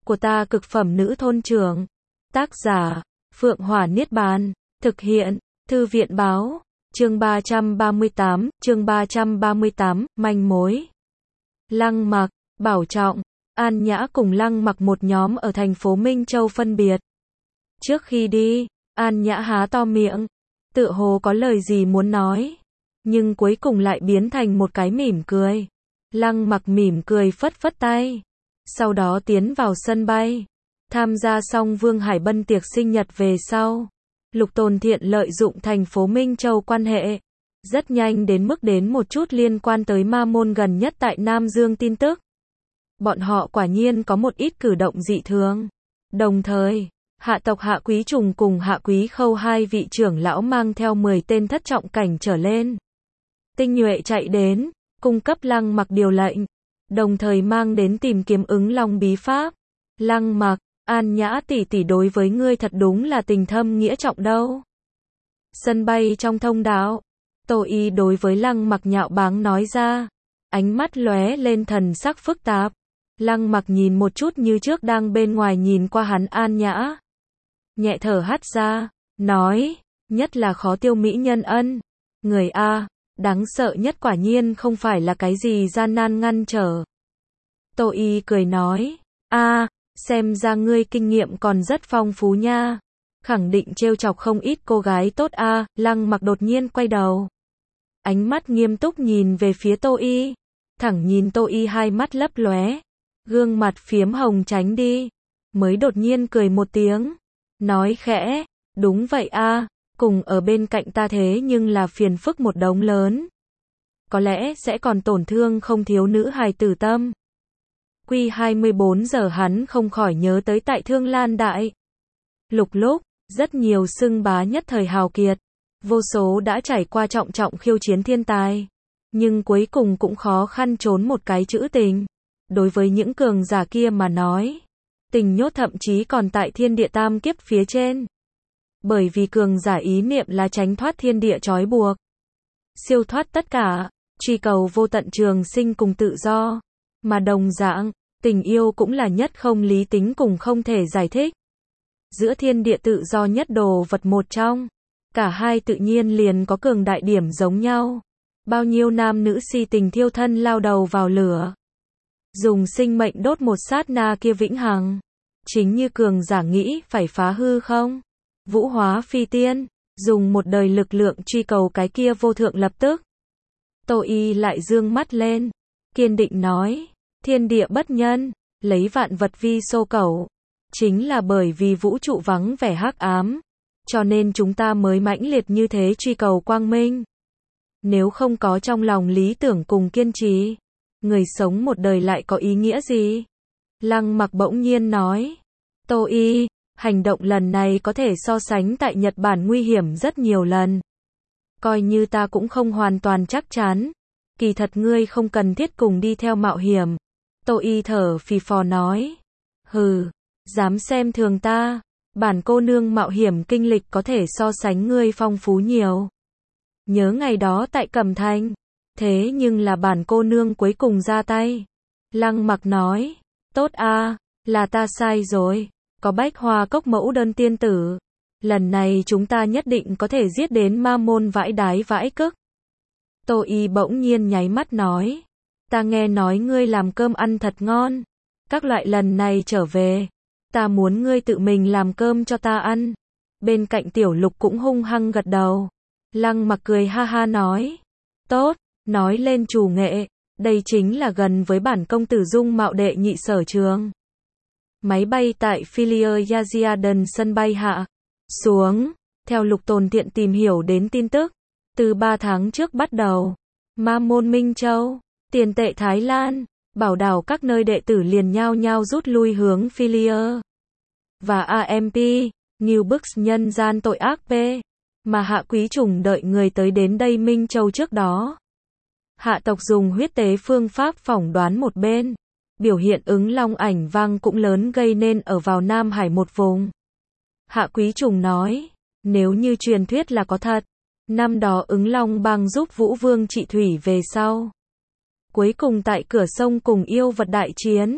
của ta cực phẩm nữ thôn trưởng. Tác giả, Phượng Hỏa Niết Bàn. Thực hiện, Thư viện Báo. Chương 338, manh mối. Lăng Mặc, Bảo Trọng, An Nhã cùng Lăng Mặc một nhóm ở thành phố Minh Châu phân biệt. Trước khi đi, An Nhã há to miệng, tựa hồ có lời gì muốn nói, nhưng cuối cùng lại biến thành một cái mỉm cười. Lăng Mặc mỉm cười phất phất tay, sau đó tiến vào sân bay. Tham gia xong Vương Hải Bân tiệc sinh nhật về sau, Lục Tồn Thiện lợi dụng thành phố Minh Châu quan hệ, rất nhanh đến mức đến một chút liên quan tới ma môn gần nhất tại Nam Dương tin tức. Bọn họ quả nhiên có một ít cử động dị thường. Đồng thời, hạ tộc Hạ Quý Trùng cùng Hạ Quý Khâu hai vị trưởng lão mang theo 10 tên thất trọng cảnh trở lên. Tinh nhuệ chạy đến, cung cấp Lăng Mặc điều lệnh, đồng thời mang đến tìm kiếm ứng long bí pháp. Lăng Mặc, An Nhã tỷ tỷ đối với ngươi thật đúng là tình thâm nghĩa trọng đâu. Sân bay trong thông đạo, Tô Y đối với Lăng Mặc nhạo báng nói ra, ánh mắt lóe lên thần sắc phức tạp. Lăng Mặc nhìn một chút như trước đang bên ngoài nhìn qua hắn An Nhã, nhẹ thở hắt ra, nói, nhất là khó tiêu mỹ nhân ân. Người A, đáng sợ nhất quả nhiên không phải là cái gì gian nan ngăn trở. Tô Y cười nói, a, xem ra ngươi kinh nghiệm còn rất phong phú nha. Khẳng định trêu chọc không ít cô gái tốt a. Lăng Mặc đột nhiên quay đầu, ánh mắt nghiêm túc nhìn về phía Tô Y, thẳng nhìn Tô Y hai mắt lấp lóe, gương mặt phiếm hồng tránh đi, mới đột nhiên cười một tiếng, nói khẽ, đúng vậy a, cùng ở bên cạnh ta thế nhưng là phiền phức một đống lớn. Có lẽ sẽ còn tổn thương không thiếu nữ hài tử tâm. Quy 24 giờ hắn không khỏi nhớ tới tại Thương Lan Đại Lục lúc, rất nhiều xưng bá nhất thời hào kiệt, vô số đã trải qua trọng trọng khiêu chiến thiên tài, nhưng cuối cùng cũng khó khăn trốn một cái chữ tình. Đối với những cường giả kia mà nói, tình nhốt thậm chí còn tại thiên địa tam kiếp phía trên. Bởi vì cường giả ý niệm là tránh thoát thiên địa trói buộc, siêu thoát tất cả, truy cầu vô tận trường sinh cùng tự do. Mà đồng dạng, tình yêu cũng là nhất không lý tính cùng không thể giải thích. Giữa thiên địa tự do nhất đồ vật một trong, cả hai tự nhiên liền có cường đại điểm giống nhau. Bao nhiêu nam nữ si tình thiêu thân lao đầu vào lửa, dùng sinh mệnh đốt một sát na kia vĩnh hằng. Chính như cường giả nghĩ phải phá hư không, vũ hóa phi tiên, dùng một đời lực lượng truy cầu cái kia vô thượng lập tức. Tô Y lại dương mắt lên, kiên định nói, thiên địa bất nhân, lấy vạn vật vi xô cẩu. Chính là bởi vì vũ trụ vắng vẻ hắc ám, cho nên chúng ta mới mãnh liệt như thế truy cầu quang minh. Nếu không có trong lòng lý tưởng cùng kiên trì, người sống một đời lại có ý nghĩa gì? Lăng Mặc bỗng nhiên nói, Tô Y, hành động lần này có thể so sánh tại Nhật Bản nguy hiểm rất nhiều lần. Coi như ta cũng không hoàn toàn chắc chắn, kỳ thật ngươi không cần thiết cùng đi theo mạo hiểm. Tô Y thở phì phò nói, hừ, dám xem thường ta, bản cô nương mạo hiểm kinh lịch có thể so sánh ngươi phong phú nhiều. Nhớ ngày đó tại Cẩm Thành, thế nhưng là bản cô nương cuối cùng ra tay. Lăng Mặc nói, tốt a, là ta sai rồi, có Bách Hoa Cốc mẫu đơn tiên tử. Lần này chúng ta nhất định có thể giết đến ma môn vãi đái vãi cức. Tô Y bỗng nhiên nháy mắt nói, ta nghe nói ngươi làm cơm ăn thật ngon. Các loại lần này trở về, ta muốn ngươi tự mình làm cơm cho ta ăn. Bên cạnh Tiểu Lục cũng hung hăng gật đầu. Lăng Mặc cười ha ha nói, tốt, nói lên chủ nghệ, đây chính là gần với bản công tử dung mạo đệ nhị sở trường. Máy bay tại Philia Yaziaden sân bay hạ xuống, theo Lục Tồn Thiện tìm hiểu đến tin tức, từ 3 tháng trước bắt đầu, Ma môn Minh Châu, tiền tệ Thái Lan, bảo đảo các nơi đệ tử liền nhao nhao rút lui hướng Philia và AMP, New Books nhân gian tội ác P, mà Hạ Quý Trùng đợi người tới đến đây Minh Châu trước đó. Hạ tộc dùng huyết tế phương pháp phỏng đoán một bên, biểu hiện ứng long ảnh vang cũng lớn gây nên ở vào Nam Hải một vùng. Hạ Quý Trùng nói, nếu như truyền thuyết là có thật, năm đó ứng long bang giúp Vũ Vương trị thủy về sau, cuối cùng tại cửa sông cùng yêu vật đại chiến,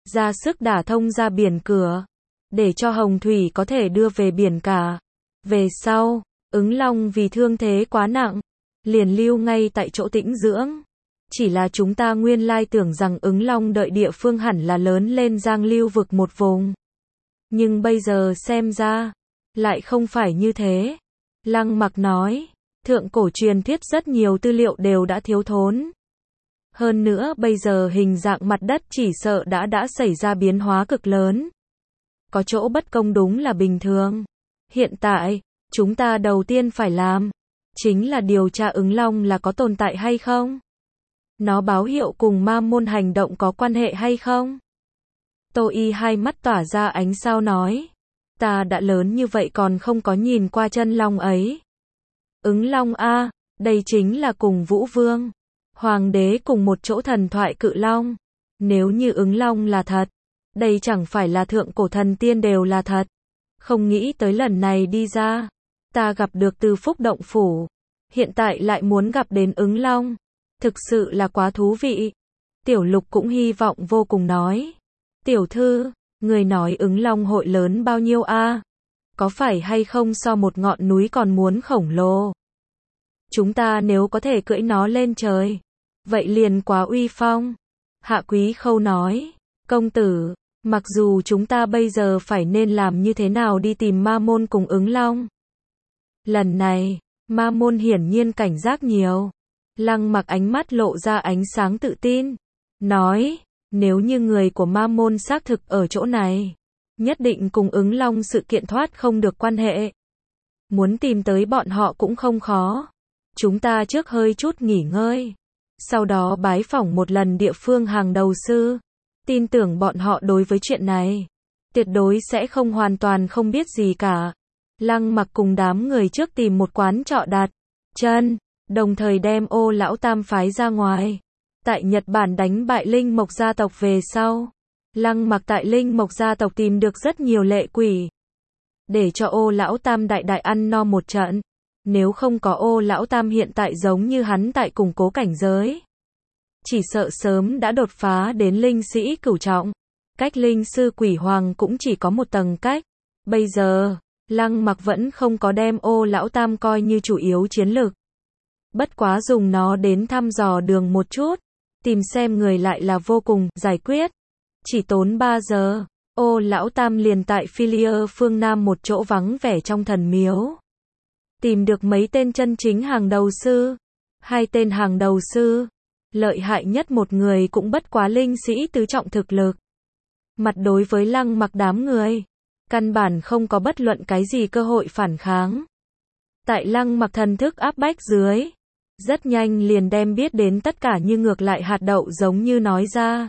ra sức đả thông ra biển cửa, để cho hồng thủy có thể đưa về biển cả. Về sau, Ứng Long vì thương thế quá nặng, liền lưu ngay tại chỗ tĩnh dưỡng. Chỉ là chúng ta nguyên lai tưởng rằng Ứng Long đợi địa phương hẳn là lớn lên Giang Lưu vực một vùng. Nhưng bây giờ xem ra, lại không phải như thế. Lăng Mặc nói, thượng cổ truyền thuyết rất nhiều tư liệu đều đã thiếu thốn. Hơn nữa bây giờ hình dạng mặt đất chỉ sợ đã xảy ra biến hóa cực lớn. Có chỗ bất công đúng là bình thường. Hiện tại, chúng ta đầu tiên phải làm, chính là điều tra Ứng Long là có tồn tại hay không. Nó báo hiệu cùng ma môn hành động có quan hệ hay không? Tô Y hai mắt tỏa ra ánh sao nói. Ta đã lớn như vậy còn không có nhìn qua chân long ấy. Ứng Long a, đây chính là cùng Vũ Vương, Hoàng đế cùng một chỗ thần thoại cự long. Nếu như Ứng Long là thật, đây chẳng phải là thượng cổ thần tiên đều là thật. Không nghĩ tới lần này đi ra, ta gặp được Từ Phúc Động Phủ. Hiện tại lại muốn gặp đến Ứng Long. Thực sự là quá thú vị. Tiểu Lục cũng hy vọng vô cùng nói. Tiểu thư, người nói Ứng Long hội lớn bao nhiêu a? Có phải hay không so một ngọn núi còn muốn khổng lồ? Chúng ta nếu có thể cưỡi nó lên trời, vậy liền quá uy phong. Hạ Quý Khâu nói, công tử, mặc dù chúng ta bây giờ phải nên làm như thế nào đi tìm ma môn cùng Ứng Long. Lần này, ma môn hiển nhiên cảnh giác nhiều. Lăng Mặc ánh mắt lộ ra ánh sáng tự tin, nói, nếu như người của ma môn xác thực ở chỗ này, nhất định cùng Ứng Long sự kiện thoát không được quan hệ. Muốn tìm tới bọn họ cũng không khó. Chúng ta trước hơi chút nghỉ ngơi, sau đó bái phỏng một lần địa phương hàng đầu sư. Tin tưởng bọn họ đối với chuyện này, tuyệt đối sẽ không hoàn toàn không biết gì cả. Lăng Mặc cùng đám người trước tìm một quán trọ đặt chân, đồng thời đem Ô Lão Tam phái ra ngoài. Tại Nhật Bản đánh bại Linh Mộc gia tộc về sau, Lăng Mặc tại Linh Mộc gia tộc tìm được rất nhiều lệ quỷ, để cho Ô Lão Tam đại đại ăn no một trận. Nếu không có Ô Lão Tam hiện tại giống như hắn tại củng cố cảnh giới, chỉ sợ sớm đã đột phá đến linh sĩ cửu trọng. Cách linh sư quỷ hoàng cũng chỉ có một tầng cách. Bây giờ, Lăng Mặc vẫn không có đem Ô Lão Tam coi như chủ yếu chiến lược. Bất quá dùng nó đến thăm dò đường một chút, tìm xem người lại là vô cùng giải quyết. Chỉ tốn 3 giờ, Ô Lão Tam liền tại Philia phương Nam một chỗ vắng vẻ trong thần miếu, tìm được mấy tên chân chính hàng đầu sư. 2 tên hàng đầu sư, lợi hại nhất một người cũng bất quá linh sĩ tứ trọng thực lực. Mặt đối với Lăng Mặc đám người, căn bản không có bất luận cái gì cơ hội phản kháng. Tại Lăng Mặc thần thức áp bách dưới, rất nhanh liền đem biết đến tất cả như ngược lại hạt đậu giống như nói ra.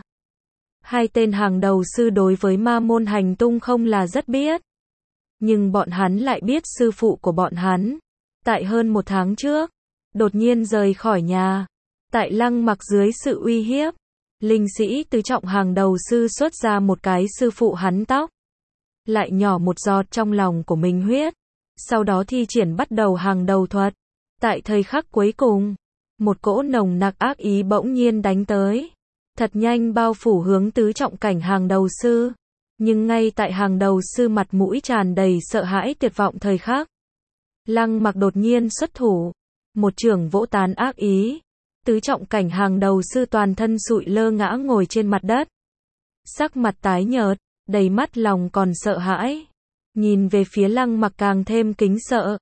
2 tên hàng đầu sư đối với ma môn hành tung không là rất biết, nhưng bọn hắn lại biết sư phụ của bọn hắn, tại hơn 1 tháng trước, đột nhiên rời khỏi nhà. Tại Lăng Mặc dưới sự uy hiếp, linh sĩ tứ trọng hàng đầu sư xuất ra một cái sư phụ hắn tóc, lại nhỏ một giọt trong lòng của mình huyết, sau đó thi triển bắt đầu hàng đầu thuật. Tại thời khắc cuối cùng, một cỗ nồng nặc ác ý bỗng nhiên đánh tới, thật nhanh bao phủ hướng tứ trọng cảnh hàng đầu sư. Nhưng ngay tại hàng đầu sư mặt mũi tràn đầy sợ hãi tuyệt vọng thời khắc, Lăng Mặc đột nhiên xuất thủ, một chưởng vỗ tán ác ý. Tứ trọng cảnh hàng đầu sư toàn thân sụi lơ ngã ngồi trên mặt đất, sắc mặt tái nhợt, đầy mắt lòng còn sợ hãi, nhìn về phía Lăng Mặc càng thêm kính sợ.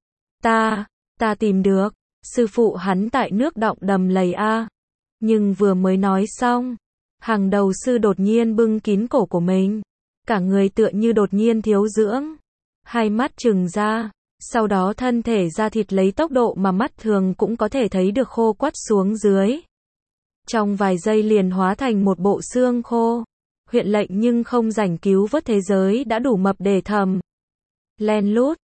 Ta tìm được, sư phụ hắn tại nước động đầm lầy a. Nhưng vừa mới nói xong, hàng đầu sư đột nhiên bưng kín cổ của mình, cả người tựa như đột nhiên thiếu dưỡng, hai mắt trừng ra, sau đó thân thể da thịt lấy tốc độ mà mắt thường cũng có thể thấy được khô quắt xuống dưới. Trong vài giây liền hóa thành một bộ xương khô. Huyện lệnh nhưng không rảnh cứu vớt thế giới đã đủ mập để thầm len lút,